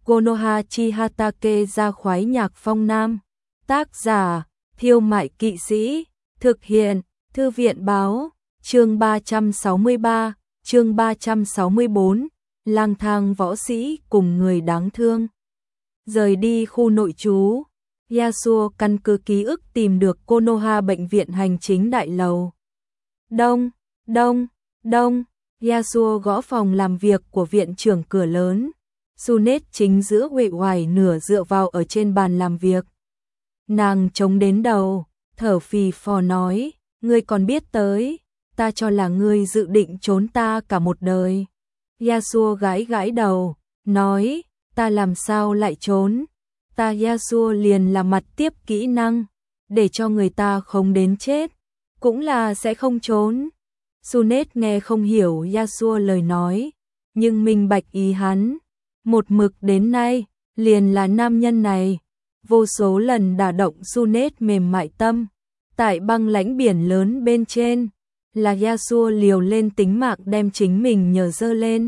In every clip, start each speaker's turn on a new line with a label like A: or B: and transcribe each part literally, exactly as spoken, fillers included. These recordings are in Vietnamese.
A: Konoha chi Hatake ra khoái nhạc phong nam. Tác giả, Thiêu Mại Kỵ Sĩ. Thực hiện, Thư viện Báo. Chương ba trăm sáu mươi ba, chương ba trăm sáu mươi bốn, lang thang võ sĩ cùng người đáng thương. Rời đi khu nội trú, Yasuo căn cứ ký ức tìm được Konoha bệnh viện hành chính đại lầu. Đông, đông, đông, Yasuo gõ phòng làm việc của viện trưởng cửa lớn. Sunet chính giữa uể oải nửa dựa vào ở trên bàn làm việc. Nàng chống đến đầu, thở phì phò nói, ngươi còn biết tới, ta cho là ngươi dự định trốn ta cả một đời. Yasuo gãi gãi đầu, nói, ta làm sao lại trốn, ta Yasuo liền là mặt tiếp kỹ năng, để cho người ta không đến chết, cũng là sẽ không trốn. Sunet nghe không hiểu Yasuo lời nói, nhưng minh bạch ý hắn, một mực đến nay, liền là nam nhân này, vô số lần đả động Sunet mềm mại tâm, tại băng lãnh biển lớn bên trên, là Yasuo liều lên tính mạng đem chính mình nhờ dơ lên.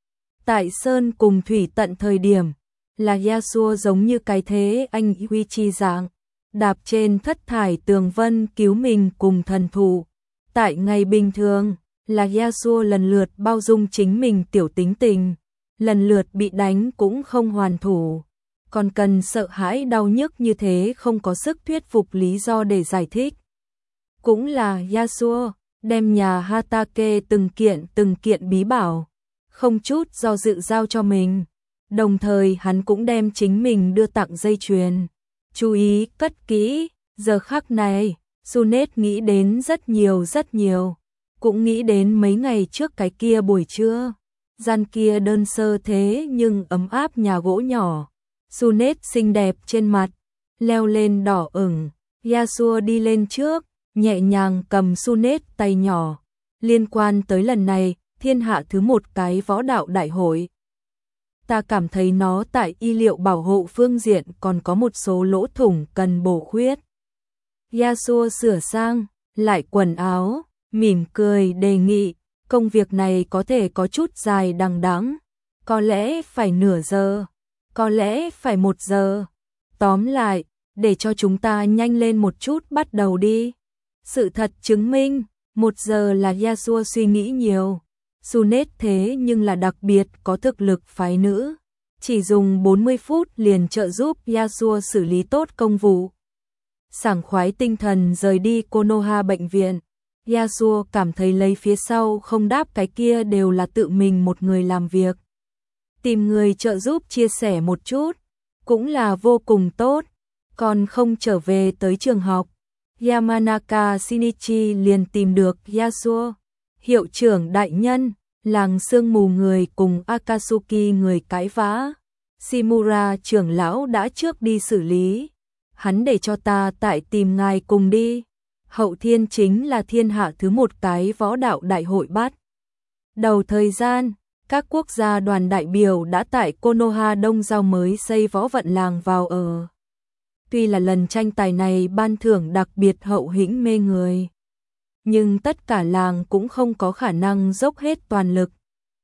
A: Tại sơn cùng thủy tận thời điểm, là Yasuo giống như cái thế anh huy chi dạng, đạp trên thất thải tường vân cứu mình cùng thần thụ. Tại ngày bình thường, là Yasuo lần lượt bao dung chính mình tiểu tính tình, lần lượt bị đánh cũng không hoàn thủ, còn cần sợ hãi đau nhức như thế không có sức thuyết phục lý do để giải thích. Cũng là Yasuo đem nhà Hatake từng kiện từng kiện bí bảo, không chút do dự giao cho mình, đồng thời hắn cũng đem chính mình đưa tặng dây chuyền. Chú ý cất kỹ, giờ khắc này, Sunet nghĩ đến rất nhiều rất nhiều, cũng nghĩ đến mấy ngày trước cái kia buổi trưa, gian kia đơn sơ thế nhưng ấm áp nhà gỗ nhỏ. Sunet xinh đẹp trên mặt, leo lên đỏ ửng, Yasuo đi lên trước, nhẹ nhàng cầm Sunet tay nhỏ, liên quan tới lần này, thiên hạ thứ một cái võ đạo đại hội. Ta cảm thấy nó tại y liệu bảo hộ phương diện còn có một số lỗ thủng cần bổ khuyết. Yasuo sửa sang, lại quần áo, mỉm cười đề nghị, công việc này có thể có chút dài đằng đẵng, có lẽ phải nửa giờ, có lẽ phải một giờ. Tóm lại, để cho chúng ta nhanh lên một chút bắt đầu đi. Sự thật chứng minh, một giờ là Yasuo suy nghĩ nhiều. Sunet thế nhưng là đặc biệt có thực lực phái nữ, chỉ dùng bốn mươi phút liền trợ giúp Yasuo xử lý tốt công vụ. Sảng khoái tinh thần rời đi Konoha bệnh viện, Yasuo cảm thấy lấy phía sau không đáp cái kia đều là tự mình một người làm việc. Tìm người trợ giúp chia sẻ một chút, cũng là vô cùng tốt, còn không trở về tới trường học. Yamanaka Shinichi liền tìm được Yasuo. Hiệu trưởng đại nhân, làng sương mù người cùng Akatsuki người cãi vã. Shimura trưởng lão đã trước đi xử lý. Hắn để cho ta tại tìm ngài cùng đi. Hậu thiên chính là thiên hạ thứ một cái võ đạo đại hội bắt. Đầu thời gian, các quốc gia đoàn đại biểu đã tại Konoha Đông Giao mới xây võ vận làng vào ở. Tuy là lần tranh tài này ban thưởng đặc biệt hậu hĩnh mê người, nhưng tất cả làng cũng không có khả năng dốc hết toàn lực.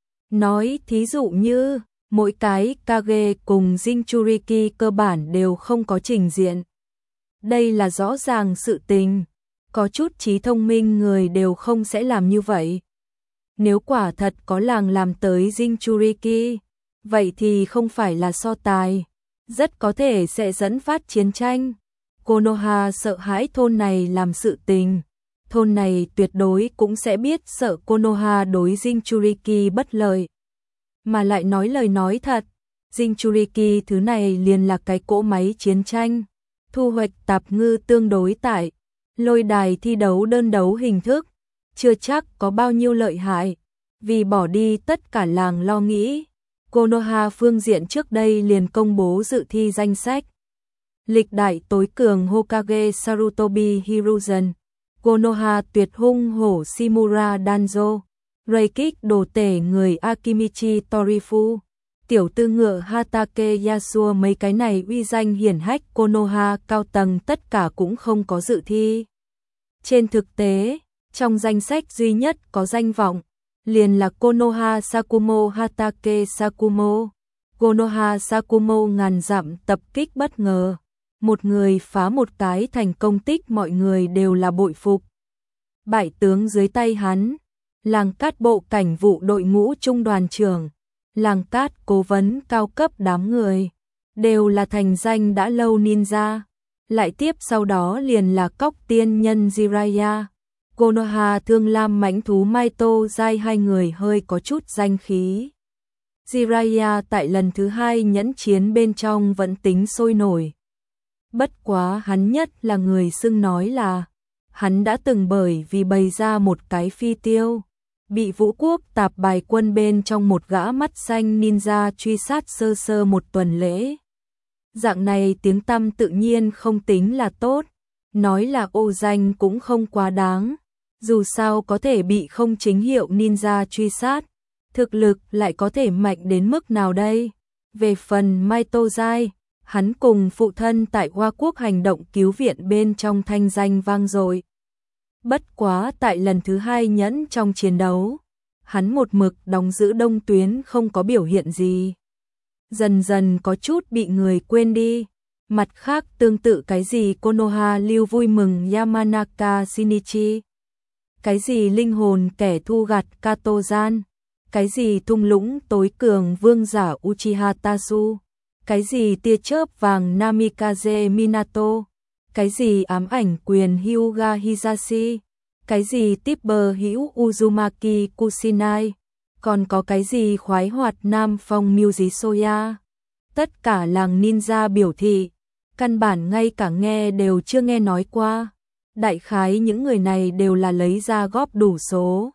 A: Nói thí dụ như, mỗi cái Kage cùng Jinchuriki cơ bản đều không có trình diện. Đây là rõ ràng sự tình, có chút trí thông minh người đều không sẽ làm như vậy. Nếu quả thật có làng làm tới Jinchuriki, vậy thì không phải là so tài, rất có thể sẽ dẫn phát chiến tranh. Konoha sợ hãi thôn này làm sự tình, thôn này tuyệt đối cũng sẽ biết sợ Konoha đối Jinchuriki bất lợi. Mà lại nói lời nói thật, Jinchuriki thứ này liền là cái cỗ máy chiến tranh, thu hoạch tạp ngư tương đối tại, lôi đài thi đấu đơn đấu hình thức, chưa chắc có bao nhiêu lợi hại, vì bỏ đi tất cả làng lo nghĩ. Konoha phương diện trước đây liền công bố dự thi danh sách. Lịch đại tối cường Hokage Sarutobi Hiruzen, Konoha tuyệt hung hổ Shimura Danzo, Reikik đồ tể người Akimichi Torifu, tiểu tư ngựa Hatake Yasuo, mấy cái này uy danh hiển hách Konoha cao tầng tất cả cũng không có dự thi. Trên thực tế, trong danh sách duy nhất có danh vọng, liền là Konoha Sakumo Hatake Sakumo. Konoha Sakumo ngàn dặm tập kích bất ngờ. Một người phá một cái thành công tích mọi người đều là bội phục. Bại tướng dưới tay hắn, Làng Cát bộ cảnh vụ đội ngũ trung đoàn trưởng, Làng Cát cố vấn cao cấp đám người, đều là thành danh đã lâu ninja. Lại tiếp sau đó liền là Cóc tiên nhân Jiraiya, Konoha thương lam mãnh thú Maito Zai, hai người hơi có chút danh khí. Jiraiya tại lần thứ hai nhẫn chiến bên trong vẫn tính sôi nổi. Bất quá hắn nhất là người xưng nói là hắn đã từng bởi vì bày ra một cái phi tiêu, bị Vũ Quốc tạp bài quân bên trong một gã mắt xanh ninja truy sát sơ sơ một tuần lễ. Dạng này tiếng tăm tự nhiên không tính là tốt, nói là ô danh cũng không quá đáng, dù sao có thể bị không chính hiệu ninja truy sát, thực lực lại có thể mạnh đến mức nào đây. Về phần Maito Zai, hắn cùng phụ thân tại Hoa Quốc hành động cứu viện bên trong thanh danh vang dội. Bất quá tại lần thứ hai nhẫn trong chiến đấu, hắn một mực đóng giữ đông tuyến không có biểu hiện gì. Dần dần có chút bị người quên đi. Mặt khác tương tự cái gì Konoha lưu vui mừng Yamanaka Shinichi, cái gì linh hồn kẻ thu gặt Katozan, cái gì thung lũng tối cường vương giả Uchiha Tasu, cái gì tia chớp vàng Namikaze Minato, cái gì ám ảnh quyền Hyuga Hisashi, cái gì tiếp bờ hữu Uzumaki Kusinai, còn có cái gì khoái hoạt Nam Phong Myuji Soya. Tất cả làng ninja biểu thị, căn bản ngay cả nghe đều chưa nghe nói qua. Đại khái những người này đều là lấy ra góp đủ số,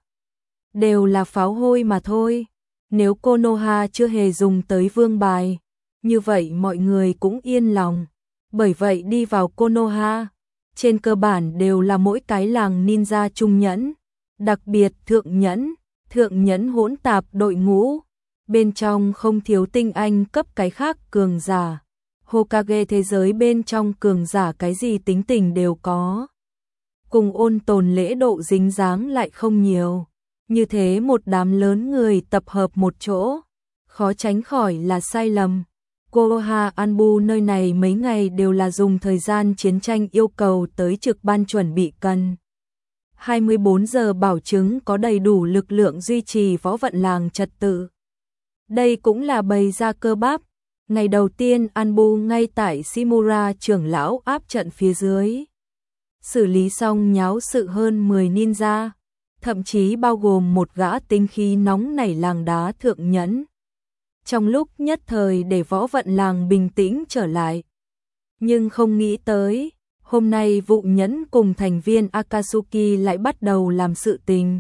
A: đều là pháo hôi mà thôi. Nếu Konoha chưa hề dùng tới vương bài, như vậy mọi người cũng yên lòng. Bởi vậy đi vào Konoha, trên cơ bản đều là mỗi cái làng ninja trung nhẫn, đặc biệt thượng nhẫn, thượng nhẫn hỗn tạp đội ngũ. Bên trong không thiếu tinh anh cấp cái khác cường giả. Hokage thế giới bên trong cường giả cái gì tính tình đều có. Cùng ôn tồn lễ độ dính dáng lại không nhiều. Như thế một đám lớn người tập hợp một chỗ, khó tránh khỏi là sai lầm. Konoha Anbu nơi này mấy ngày đều là dùng thời gian chiến tranh yêu cầu tới trực ban chuẩn bị cần. hai mươi bốn giờ bảo chứng có đầy đủ lực lượng duy trì võ vận làng trật tự. Đây cũng là bày ra cơ bắp. Ngày đầu tiên Anbu ngay tại Shimura trưởng lão áp trận phía dưới. Xử lý xong nháo sự hơn mười ninja, thậm chí bao gồm một gã tinh khí nóng nảy làng đá thượng nhẫn. Trong lúc nhất thời để võ vận làng bình tĩnh trở lại. Nhưng không nghĩ tới, hôm nay vụ nhẫn cùng thành viên Akatsuki lại bắt đầu làm sự tình.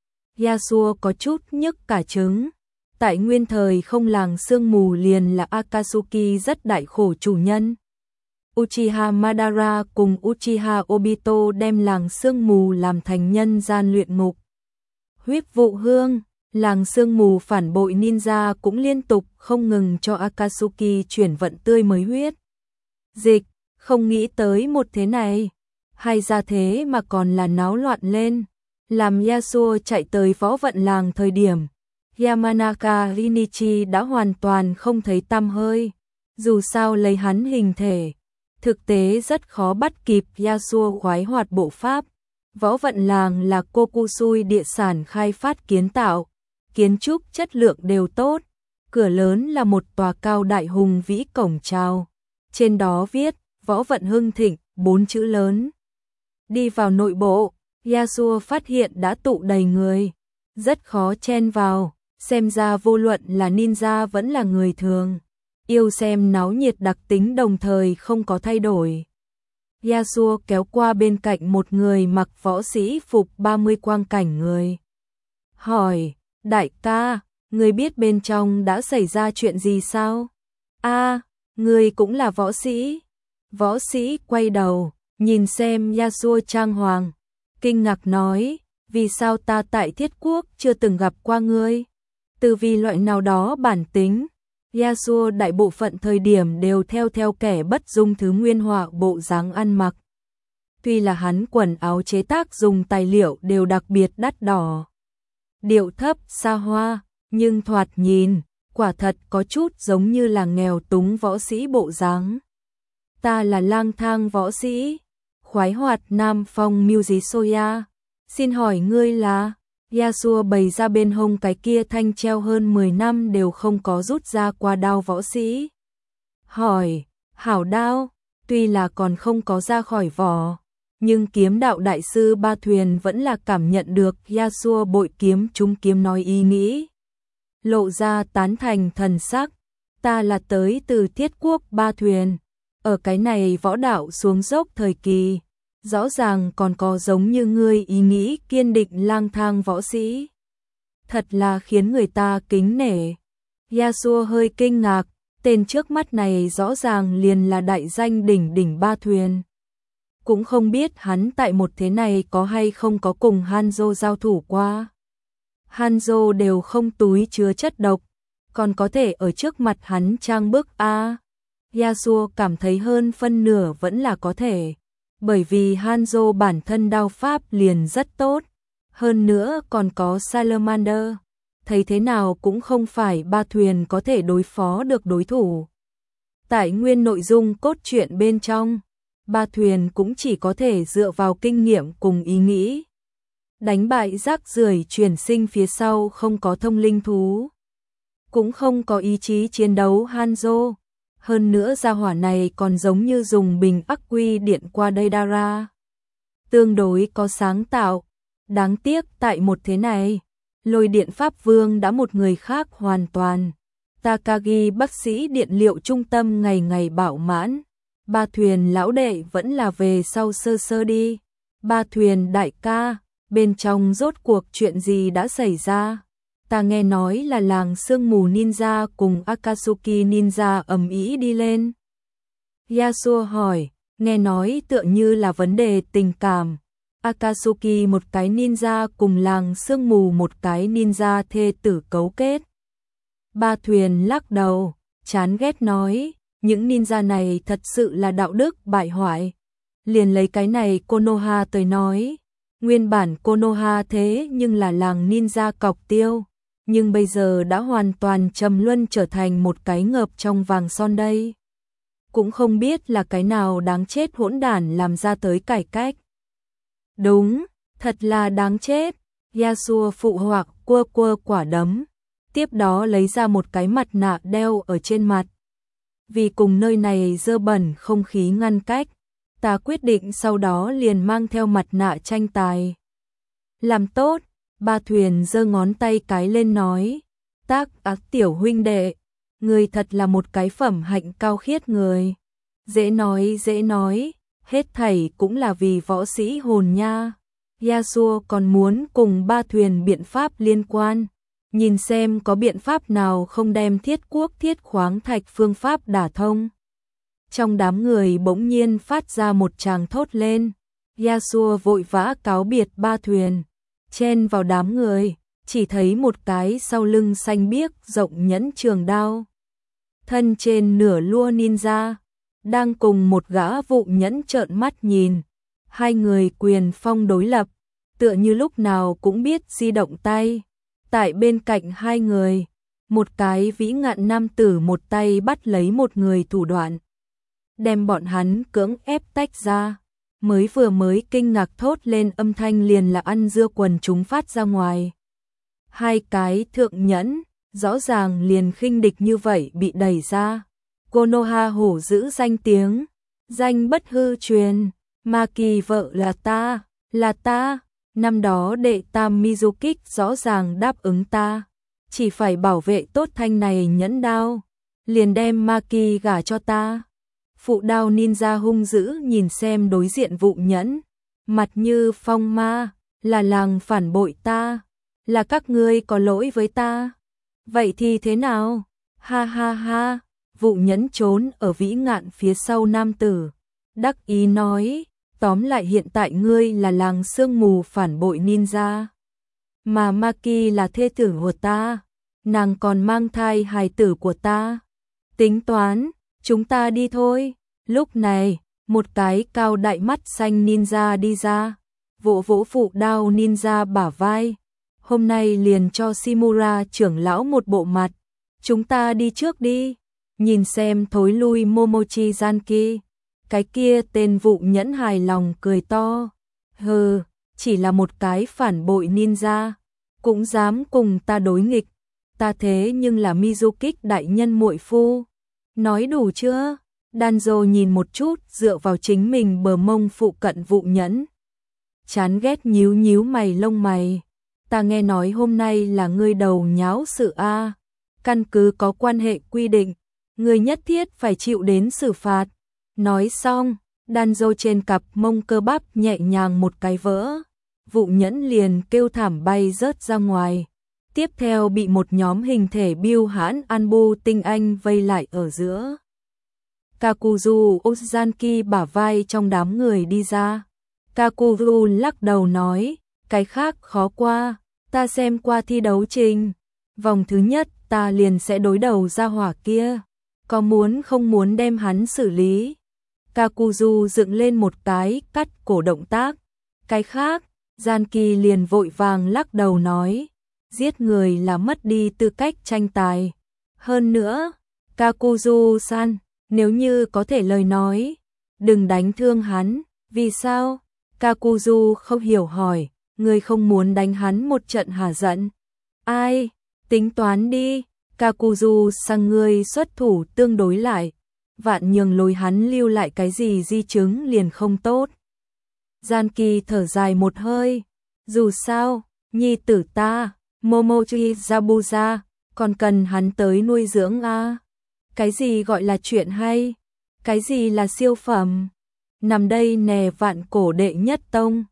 A: Yasuo có chút nhức cả trứng. Tại nguyên thời không làng sương mù liền là Akatsuki rất đại khổ chủ nhân. Uchiha Madara cùng Uchiha Obito đem làng sương mù làm thành nhân gian luyện ngục. Huyết vụ hương, làng sương mù phản bội ninja cũng liên tục không ngừng cho Akatsuki chuyển vận tươi mới huyết dịch, không nghĩ tới một thế này, hay ra thế mà còn là náo loạn lên. Làm Yasuo chạy tới võ vận làng thời điểm, Yamanaka Rinichi đã hoàn toàn không thấy tăm hơi. Dù sao lấy hắn hình thể, thực tế rất khó bắt kịp Yasuo khoái hoạt bộ pháp. Võ vận làng là Kokusui địa sản khai phát kiến tạo, kiến trúc chất lượng đều tốt. Cửa lớn là một tòa cao đại hùng vĩ cổng chào, trên đó viết võ vận hưng thịnh bốn chữ lớn. Đi vào nội bộ, Yasuo phát hiện đã tụ đầy người, rất khó chen vào. Xem ra vô luận là ninja vẫn là người thường, yêu xem náo nhiệt đặc tính đồng thời không có thay đổi. Yasuo kéo qua bên cạnh một người mặc võ sĩ phục ba mươi quang cảnh người. Hỏi, đại ca, người biết bên trong đã xảy ra chuyện gì sao? A, à, người cũng là võ sĩ. Võ sĩ quay đầu, nhìn xem Yasuo trang hoàng, kinh ngạc nói, vì sao ta tại Thiết Quốc chưa từng gặp qua ngươi? Từ vì loại nào đó bản tính, Yasuo đại bộ phận thời điểm đều theo theo kẻ bất dung thứ nguyên họa bộ dáng ăn mặc. Tuy là hắn quần áo chế tác dùng tài liệu đều đặc biệt đắt đỏ, điệu thấp xa hoa, nhưng thoạt nhìn, quả thật có chút giống như là nghèo túng võ sĩ bộ dáng. Ta là lang thang võ sĩ, khoái hoạt Nam Phong Mujisoya, xin hỏi ngươi là? Yasuo bày ra bên hông cái kia thanh treo hơn mười năm đều không có rút ra qua đao võ sĩ. Hỏi, hảo đao, tuy là còn không có ra khỏi vỏ, nhưng kiếm đạo đại sư Ba Thuyền vẫn là cảm nhận được Yasuo bội kiếm trúng kiếm nói ý nghĩ. Lộ ra tán thành thần sắc, ta là tới từ Thiết Quốc Ba Thuyền, ở cái này võ đạo xuống dốc thời kỳ, rõ ràng còn có giống như ngươi ý nghĩ kiên định lang thang võ sĩ. Thật là khiến người ta kính nể. Yasuo hơi kinh ngạc, tên trước mắt này rõ ràng liền là đại danh đỉnh đỉnh Ba Thuyền. Cũng không biết hắn tại một thế này có hay không có cùng Hanzo giao thủ qua. Hanzo đều không túi chứa chất độc, còn có thể ở trước mặt hắn trang bức a. Yasuo cảm thấy hơn phân nửa vẫn là có thể, bởi vì Hanzo bản thân đao pháp liền rất tốt, hơn nữa còn có Salamander, thấy thế nào cũng không phải Ba Thuyền có thể đối phó được đối thủ. Tại nguyên nội dung cốt truyện bên trong, Ba Thuyền cũng chỉ có thể dựa vào kinh nghiệm cùng ý nghĩ đánh bại rác rưởi chuyển sinh phía sau không có thông linh thú, cũng không có ý chí chiến đấu Hanzo. Hơn nữa gia hỏa này còn giống như dùng bình ắc quy điện qua đây Dara. Tương đối có sáng tạo. Đáng tiếc tại một thế này, Lôi Điện Pháp Vương đã một người khác hoàn toàn. Takagi bác sĩ điện liệu trung tâm ngày ngày bạo mãn. Ba Thuyền lão đệ vẫn là về sau sơ sơ đi. Ba Thuyền đại ca, bên trong rốt cuộc chuyện gì đã xảy ra? Ta nghe nói là làng sương mù ninja cùng Akatsuki ninja ầm ĩ đi lên. Yasuo hỏi, nghe nói tựa như là vấn đề tình cảm. Akatsuki một cái ninja cùng làng sương mù một cái ninja thê tử cấu kết. Ba Thuyền lắc đầu, chán ghét nói, những ninja này thật sự là đạo đức bại hoại. Liền lấy cái này Konoha tới nói, nguyên bản Konoha thế nhưng là làng ninja cọc tiêu. Nhưng bây giờ đã hoàn toàn trầm luân trở thành một cái ngợp trong vàng son đây. Cũng không biết là cái nào đáng chết hỗn đản làm ra tới cải cách. Đúng, thật là đáng chết. Yasuo phụ họa quơ quơ quả đấm, tiếp đó lấy ra một cái mặt nạ đeo ở trên mặt. Vì cùng nơi này dơ bẩn không khí ngăn cách, ta quyết định sau đó liền mang theo mặt nạ tranh tài. Làm tốt. Ba Thuyền giơ ngón tay cái lên nói, tác ác tiểu huynh đệ, người thật là một cái phẩm hạnh cao khiết người. Dễ nói dễ nói, hết thảy cũng là vì võ sĩ hồn nha. Yasuo còn muốn cùng Ba Thuyền biện pháp liên quan, nhìn xem có biện pháp nào không đem Thiết Quốc thiết khoáng thạch phương pháp đả thông. Trong đám người bỗng nhiên phát ra một tràng thốt lên, Yasuo vội vã cáo biệt Ba Thuyền. Chen vào đám người, chỉ thấy một cái sau lưng xanh biếc rộng nhẫn trường đao. Thân trên nửa lua ninja, đang cùng một gã vụ nhẫn trợn mắt nhìn. Hai người quyền phong đối lập, tựa như lúc nào cũng biết di động tay. Tại bên cạnh hai người, một cái vĩ ngạn nam tử một tay bắt lấy một người thủ đoạn, đem bọn hắn cưỡng ép tách ra. Mới vừa mới kinh ngạc thốt lên âm thanh liền là ăn dưa quần chúng phát ra ngoài. Hai cái thượng nhẫn, rõ ràng liền khinh địch như vậy bị đẩy ra. Konoha hổ giữ danh tiếng, danh bất hư truyền, Maki vợ là ta, là ta, năm đó đệ tam Mizukik rõ ràng đáp ứng ta. Chỉ phải bảo vệ tốt thanh này nhẫn đao, liền đem Maki gả cho ta. Phụ đao ninja hung dữ nhìn xem đối diện vụ nhẫn, mặt như phong ma, là làng phản bội ta, là các ngươi có lỗi với ta. Vậy thì thế nào? Ha ha ha, vụ nhẫn trốn ở vĩ ngạn phía sau nam tử, đắc ý nói, tóm lại hiện tại ngươi là làng sương mù phản bội ninja, mà Maki là thê tử của ta, nàng còn mang thai hài tử của ta. Tính toán, chúng ta đi thôi. Lúc này, một cái cao đại mắt xanh ninja đi ra, vỗ vỗ phụ đao ninja bả vai. Hôm nay liền cho Shimura trưởng lão một bộ mặt, chúng ta đi trước đi, nhìn xem thối lui Momochi Zanki. Cái kia tên vụ nhẫn hài lòng cười to, hừ, chỉ là một cái phản bội ninja, cũng dám cùng ta đối nghịch, ta thế nhưng là Mizukik đại nhân muội phu. Nói đủ chưa? Danzo nhìn một chút dựa vào chính mình bờ mông phụ cận vụ nhẫn. Chán ghét nhíu nhíu mày lông mày. Ta nghe nói hôm nay là ngươi đầu nháo sự a, căn cứ có quan hệ quy định, ngươi nhất thiết phải chịu đến xử phạt. Nói xong, Danzo trên cặp mông cơ bắp nhẹ nhàng một cái vỡ, vụ nhẫn liền kêu thảm bay rớt ra ngoài. Tiếp theo bị một nhóm hình thể biêu hãn Anbu tinh anh vây lại ở giữa. Kakuzu Ozanki bả vai trong đám người đi ra. Kakuzu lắc đầu nói, cái khác khó qua, ta xem qua thi đấu trình. Vòng thứ nhất ta liền sẽ đối đầu ra hỏa kia, có muốn không muốn đem hắn xử lý. Kakuzu dựng lên một cái cắt cổ động tác. Cái khác, Zanki liền vội vàng lắc đầu nói, giết người là mất đi tư cách tranh tài. Hơn nữa, Kakuzu-san, nếu như có thể lời nói, đừng đánh thương hắn. Vì sao? Kakuzu không hiểu hỏi, người không muốn đánh hắn một trận hả giận? Ai? Tính toán đi. Kakuzu sang người xuất thủ tương đối lại, vạn nhường lối hắn lưu lại cái gì di chứng liền không tốt. Zanki thở dài một hơi, dù sao, nhi tử ta, Momochi Zabuza, còn cần hắn tới nuôi dưỡng a. Cái gì gọi là chuyện hay? Cái gì là siêu phẩm? Nằm đây nè vạn cổ đệ nhất tông,